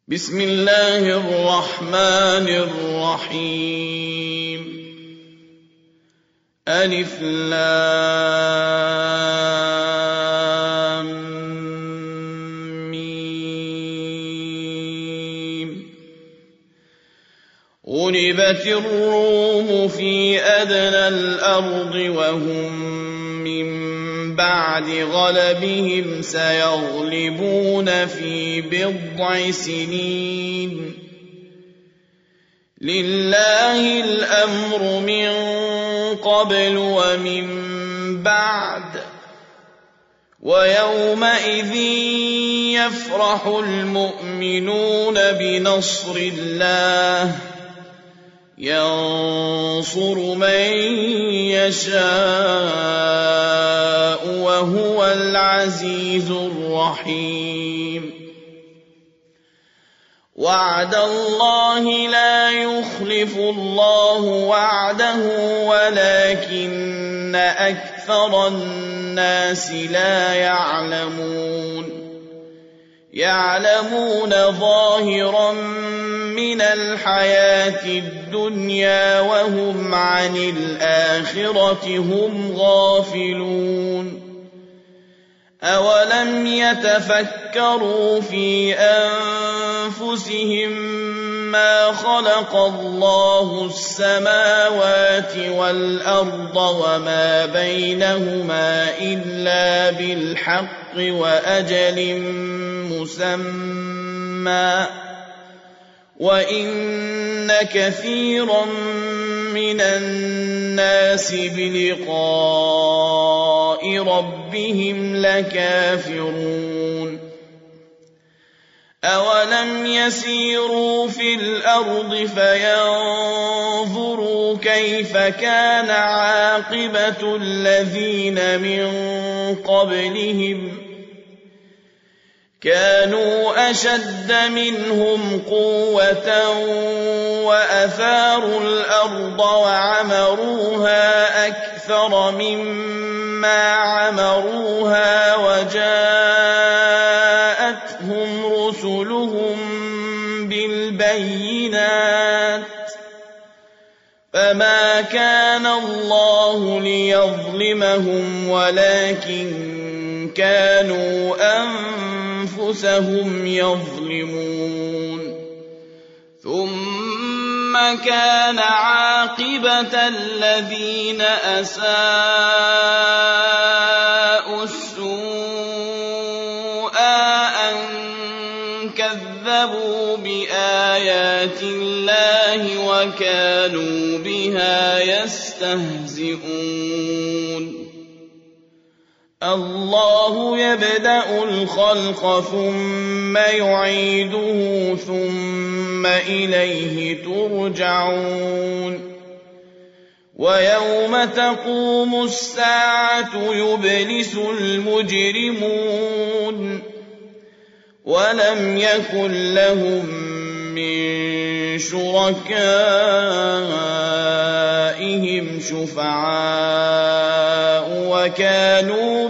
بسم الله الرحمن الرحيم ألف لام ميم غلبت الروم في أدنى الأرض وهم من بعد غلبهم سيغلبون في بضع سنين لله الأمر من قبل ومن بعد ويومئذ يفرح المؤمنون بنصر الله ينصر من يشاء وهو العزيز الرحيم وعد الله لا يخلف الله وعده ولكن أكثر الناس لا يعلمون ظاهرا من الحياة الدنيا وهم عن الآخرة هم غافلون أولم يتفكروا في أنفسهم ما خلق الله السماوات والأرض وما بينهما إلا بالحق وأجل مسمى وإن كثيرا من الناس بلقاء ربهم لكافرون أولم يسيروا في الأرض فينظروا كيف كان عاقبة الذين من قبلهم كانوا أشد منهم قوة وأثاروا الأرض وعمروها أكثر مما عمروها وجاءتهم رسلهم بالبينات فما كان الله ليظلمهم ولكن كانوا أنفسهم يظلمون ثم كان عاقبة الذين أساءوا السوء أن كذبوا بآيات الله وكانوا بها يستهزئون الله يبدأ الخلق ثم يعيده ثم إليه ترجعون ويوم تقوم الساعة يبلس المجرمون ولم يكن لهم من شركائهم شفعاء وكانوا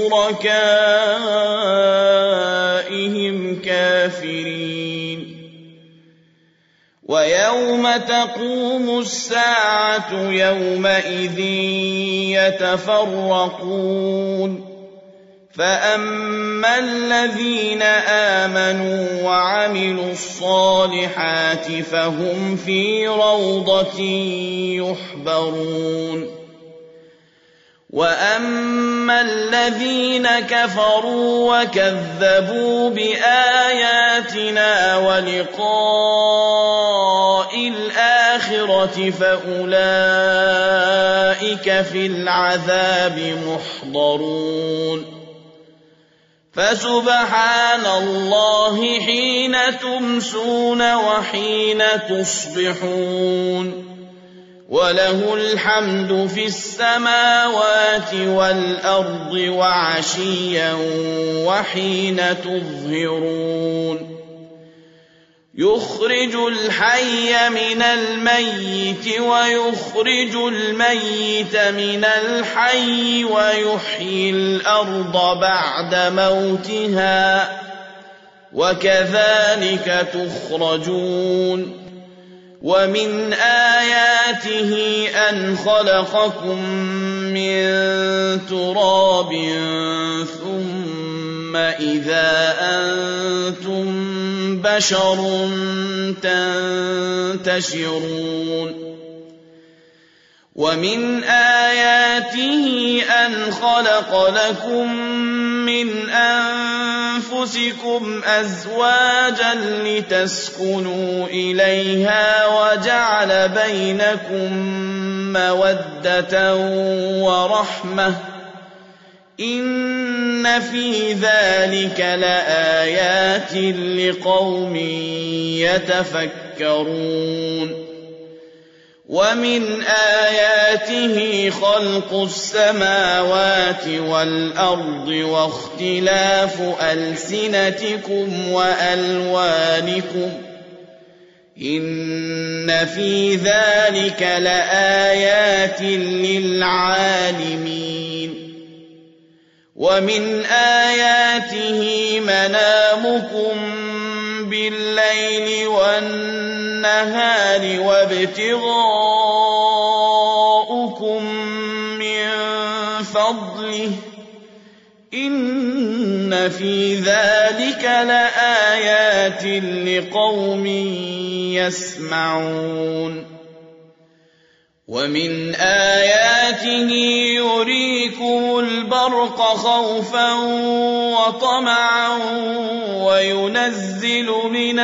بشركائهم كافرين ويوم تقوم الساعة يومئذ يتفرقون فأما الذين آمنوا وعملوا الصالحات فهم في روضة يحبرون وأما الذين كفروا وكذبوا بآياتنا ولقاء الآخرة فأولئك في العذاب محضرون فسبحان الله حين تمسون وحين تصبحون وله الحمد في السماوات والأرض وعشيا وحين تظهرون يخرج الحي من الميت ويخرج الميت من الحي ويحيي الأرض بعد موتها وكذلك تخرجون ومن آياته أن خلقكم من تراب ثم إذا أنتم بشر تنتشرون ومن آياته أن خلق لكم من أنفسكم أزواجا لتسكنوا إليها وجعل بينكم مودة ورحمة إن في ذلك لآيات لقوم يتفكرون ومن آياته خلق السماوات والأرض واختلاف ألسنتكم وألوانكم إن في ذلك لآيات للعالمين ومن آياته منامكم بالليل والنهار وابتغاؤكم من فضله إن في ذلك لآيات لقوم يسمعون ومن آياته يريكم البرق خوفا وطمعا وينزل من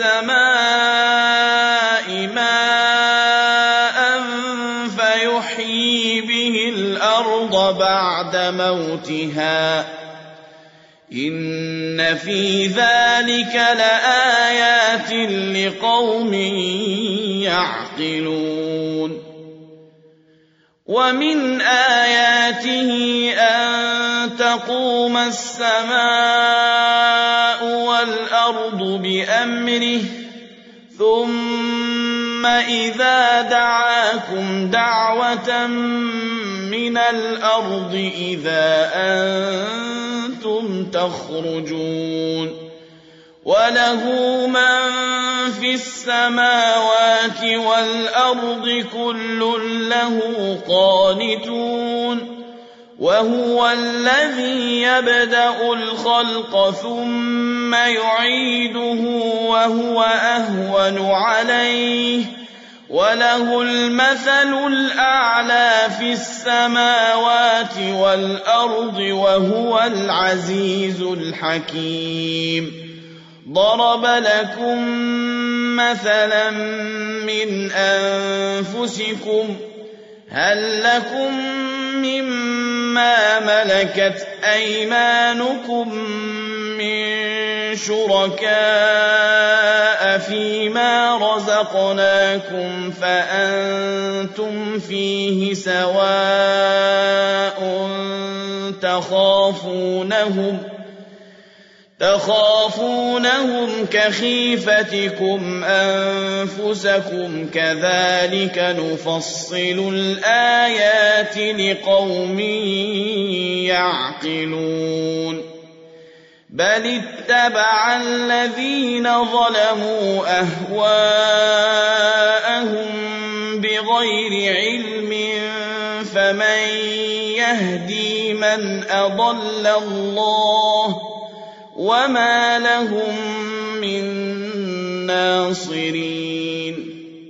السماء ماء فيحيي به الأرض بعد موتها إن في ذلك لآيات لقوم يعقلون ومن آياته أن تقوم السماء والأرض بأمره ثم إذا دعاكم دعوة من الأرض إذا أنتم تخرجون وله من في السماوات والأرض كل له قانتون وهو الذي يبدأ الخلق ثم يعيده وهو أهون عليه وله المثل الأعلى في السماوات والأرض وهو العزيز الحكيم ضرب لكم مثلا من أنفسكم هل لكم مما ملكت أيمانكم من شركاء فيما رزقناكم فأنتم فيه سواء تخافونهم كخيفتكم أنفسكم كذلك نفصل الآيات لقوم يعقلون بل اتبع الذين ظلموا أهواءهم بغير علم فمن يهدي من أضل الله وما لهم من ناصرين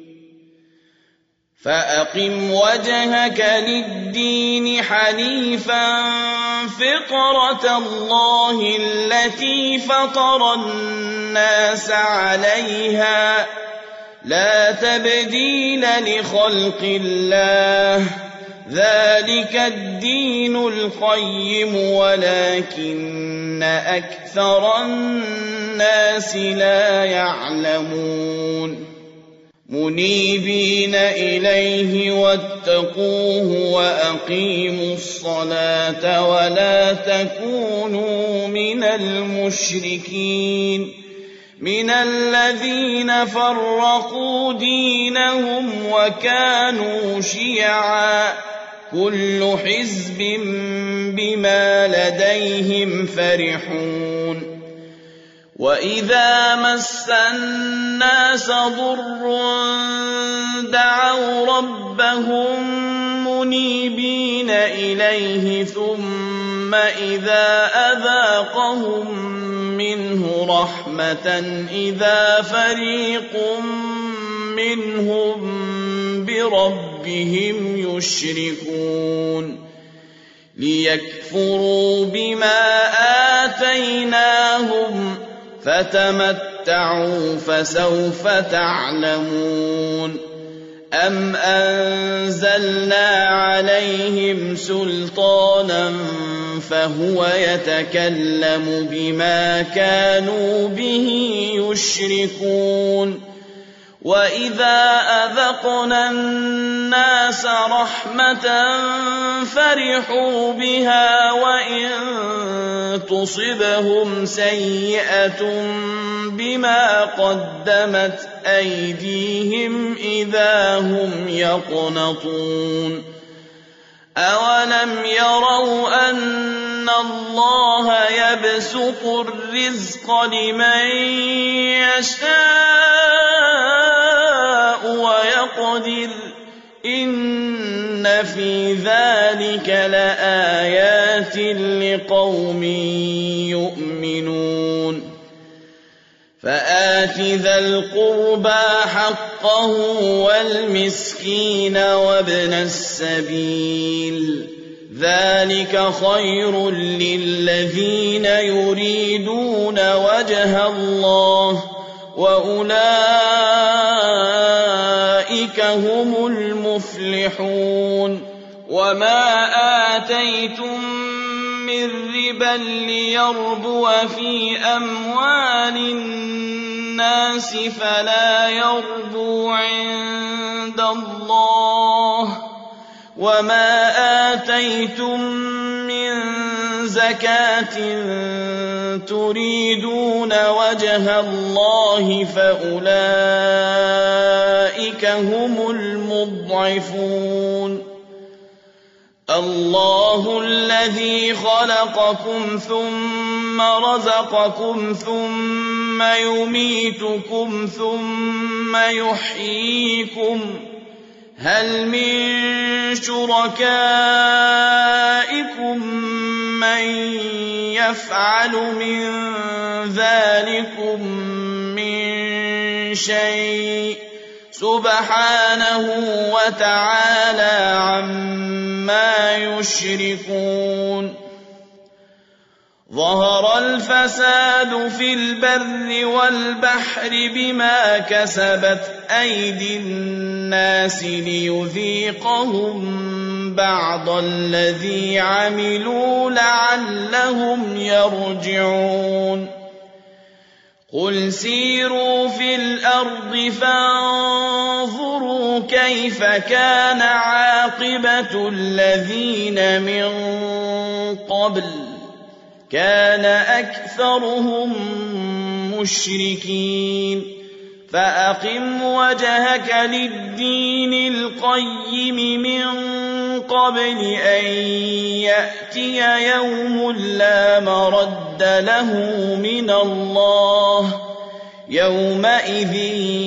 فأقم وجهك للدين حنيفا فطرة الله التي فطر الناس عليها لا تبديل لخلق الله ذلك الدين القيم ولكن أكثر الناس لا يعلمون منيبين إليه واتقوه وأقيموا الصلاة ولا تكونوا من المشركين من الذين فرقوا دينهم وكانوا شيعا كل حزب بما لديهم فرحون وَإِذَا مَسَّ النَّاسَ ضُرٌّ دَعَوْا رَبَّهُم مُّنِيبِينَ إِلَيْهِ ثُمَّ إِذَا أَذَاقَهُم مِّنْهُ رَحْمَةً إِذَا فَرِيقٌ مِّنْهُم بِرَبِّهِمْ يُشْرِكُونَ لِيَكْفُرُوا بِمَا آتَيْنَاهُمْ فتمتعوا فسوف تعلمون أم أنزلنا عليهم سلطانا فهو يتكلم بما كانوا به يشركون وإذا أذقنا الناس رحمة فرحوا بها وإن تصبهم سيئة بما قدمت أيديهم إذا هم يقنطون أولم يروا أن الله يبسط الرزق لمن يشاء ويقدر إن في ذلك لآيات لقوم يؤمنون فآت ذا القربى حقه والمسكين وابن السبيل ذلك خير للذين يريدون وجه الله وأولئك هم المفلحون وما آتيتم من ربا ليربو في أموال الناس فلا يربو عند الله وما آتيتم من زكاة تريدون وجه الله فأولئك هم المضعفون الله الذي خلقكم ثم رزقكم ثم يميتكم ثم يحييكم هل من شركائكم من يفعل من ذلكم من شيء سبحانه وتعالى عما يشركون ظهر الفساد في البر والبحر بما كسبت أيدي الناس ليذيقهم بعض الذي عملوا لعلهم يرجعون قل سيروا في الأرض فانظروا كيف كان عاقبة الذين من قبل كان أكثرهم مشركين فأقم وجهك للدين القيم من قبل أن يأتي يوم لا مرد له من الله يومئذ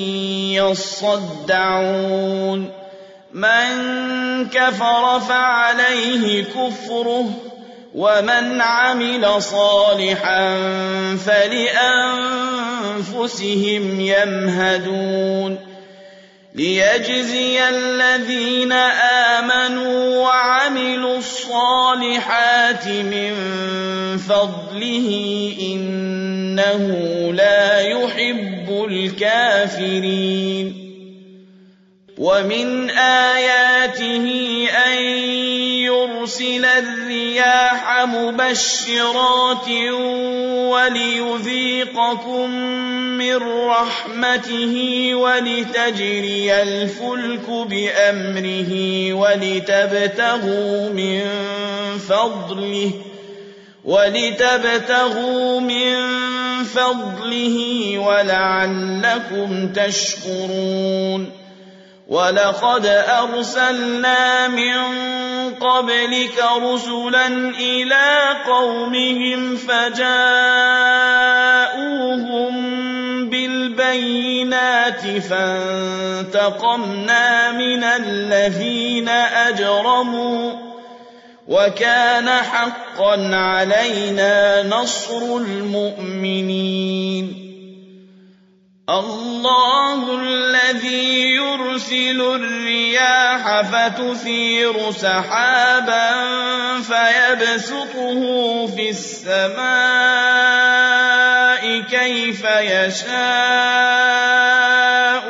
يصدعون من كفر فعليه كفره ومن عمل صالحا فلأنفسهم يمهدون ليجزي الذين آمنوا وعملوا الصالحات من فضله إنه لا يحب الكافرين ومن آياته أن يرسل الرياح مبشرات وليذيقكم من رحمته ولتجري الفلك بأمره ولتبتغوا من فضله ولعلكم تشكرون ولقد أرسلنا من قبلك رسلا إلى قومهم فجاءوهم بالبينات فانتقمنا من الذين أجرموا وكان حقا علينا نصر المؤمنين الله الذي يرسل الرياح فتثير سحابا فيبسطه في السماء كيف يشاء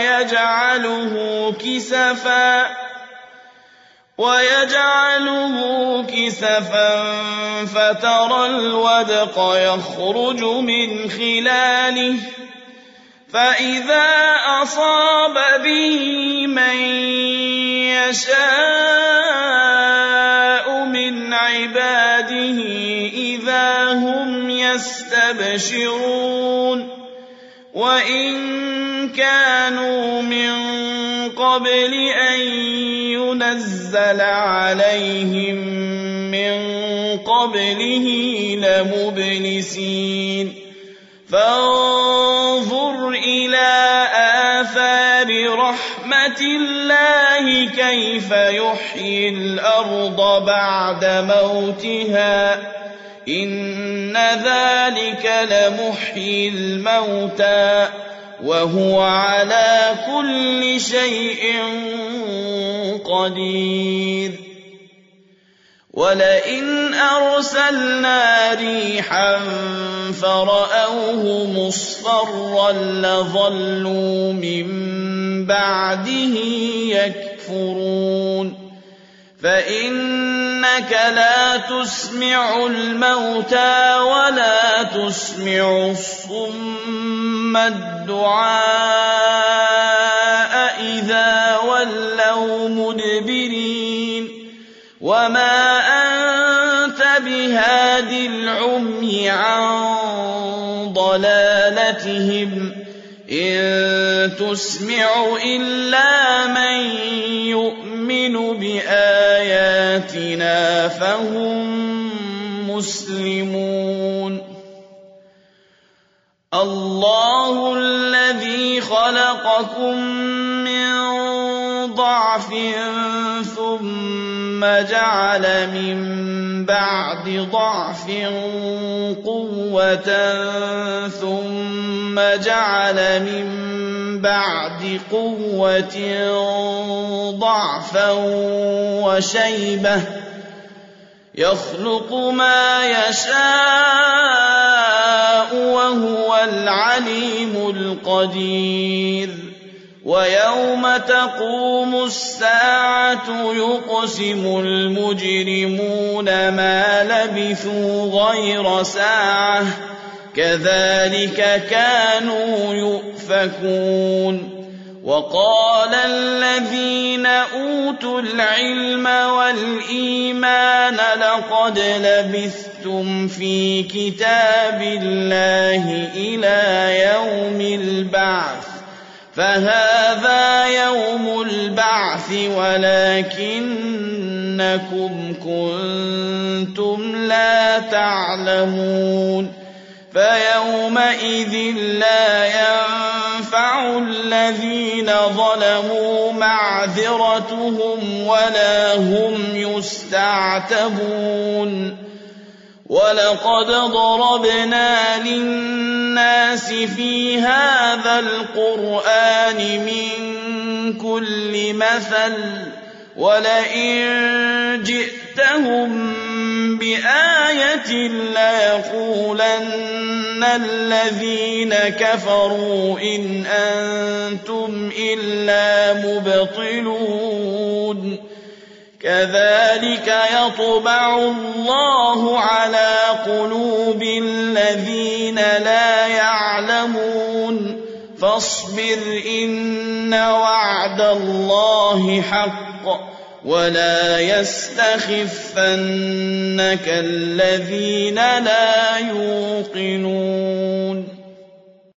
ويجعله كسفا فترى الودق يخرج من خلاله فإذا أصاب به من يشاء من عباده إذا هم يستبشرون وإن كانوا من قبل أن ينزل عليهم من قبله لمبلسين فانظر إلى آثار رحمة الله كيف يحيي الأرض بعد موتها إن ذلك لمحيي الموتى وهو على كل شيء قدير ولئن أرسلنا ريحا فرأوه مصفرا لظلوا من بعده يكفرون فإنك لا تسمع الموتى ولا تسمع الصم الدعاء إذا ولوا مدبرين وما أنت بهاد العمي عن ضلالتهم إن تسمع إلا من يؤمن بآياتنا فهم مسلمون الله الذي خلقكم من ضعف ثم جعل من بعد ضعف قوة ثم جعل من بعد قوة ضعفا وشيبة يخلق ما يشاء وهو العليم القدير ويوم تقوم الساعة يقسم المجرمون ما لبثوا غير ساعة كذلك كانوا يؤفكون وقال الذين أوتوا العلم والإيمان لقد لبثتم في كتاب الله إلى يوم البعث فهذا يوم البعث ولكنكم كنتم لا تعلمون فيومئذ لا ينفع الذين ظلموا معذرتهم ولا هم يستعتبون ولقد ضربنا للناس في هذا القرآن من كل مثل ولئن جئتهم بآية ليقولن الذين كفروا إن أنتم إلا مبطلون كذلك يطبع الله على قلوب الذين لا يعلمون فاصبر إن وعد الله حق ولا يستخفنك الذين لا يوقنون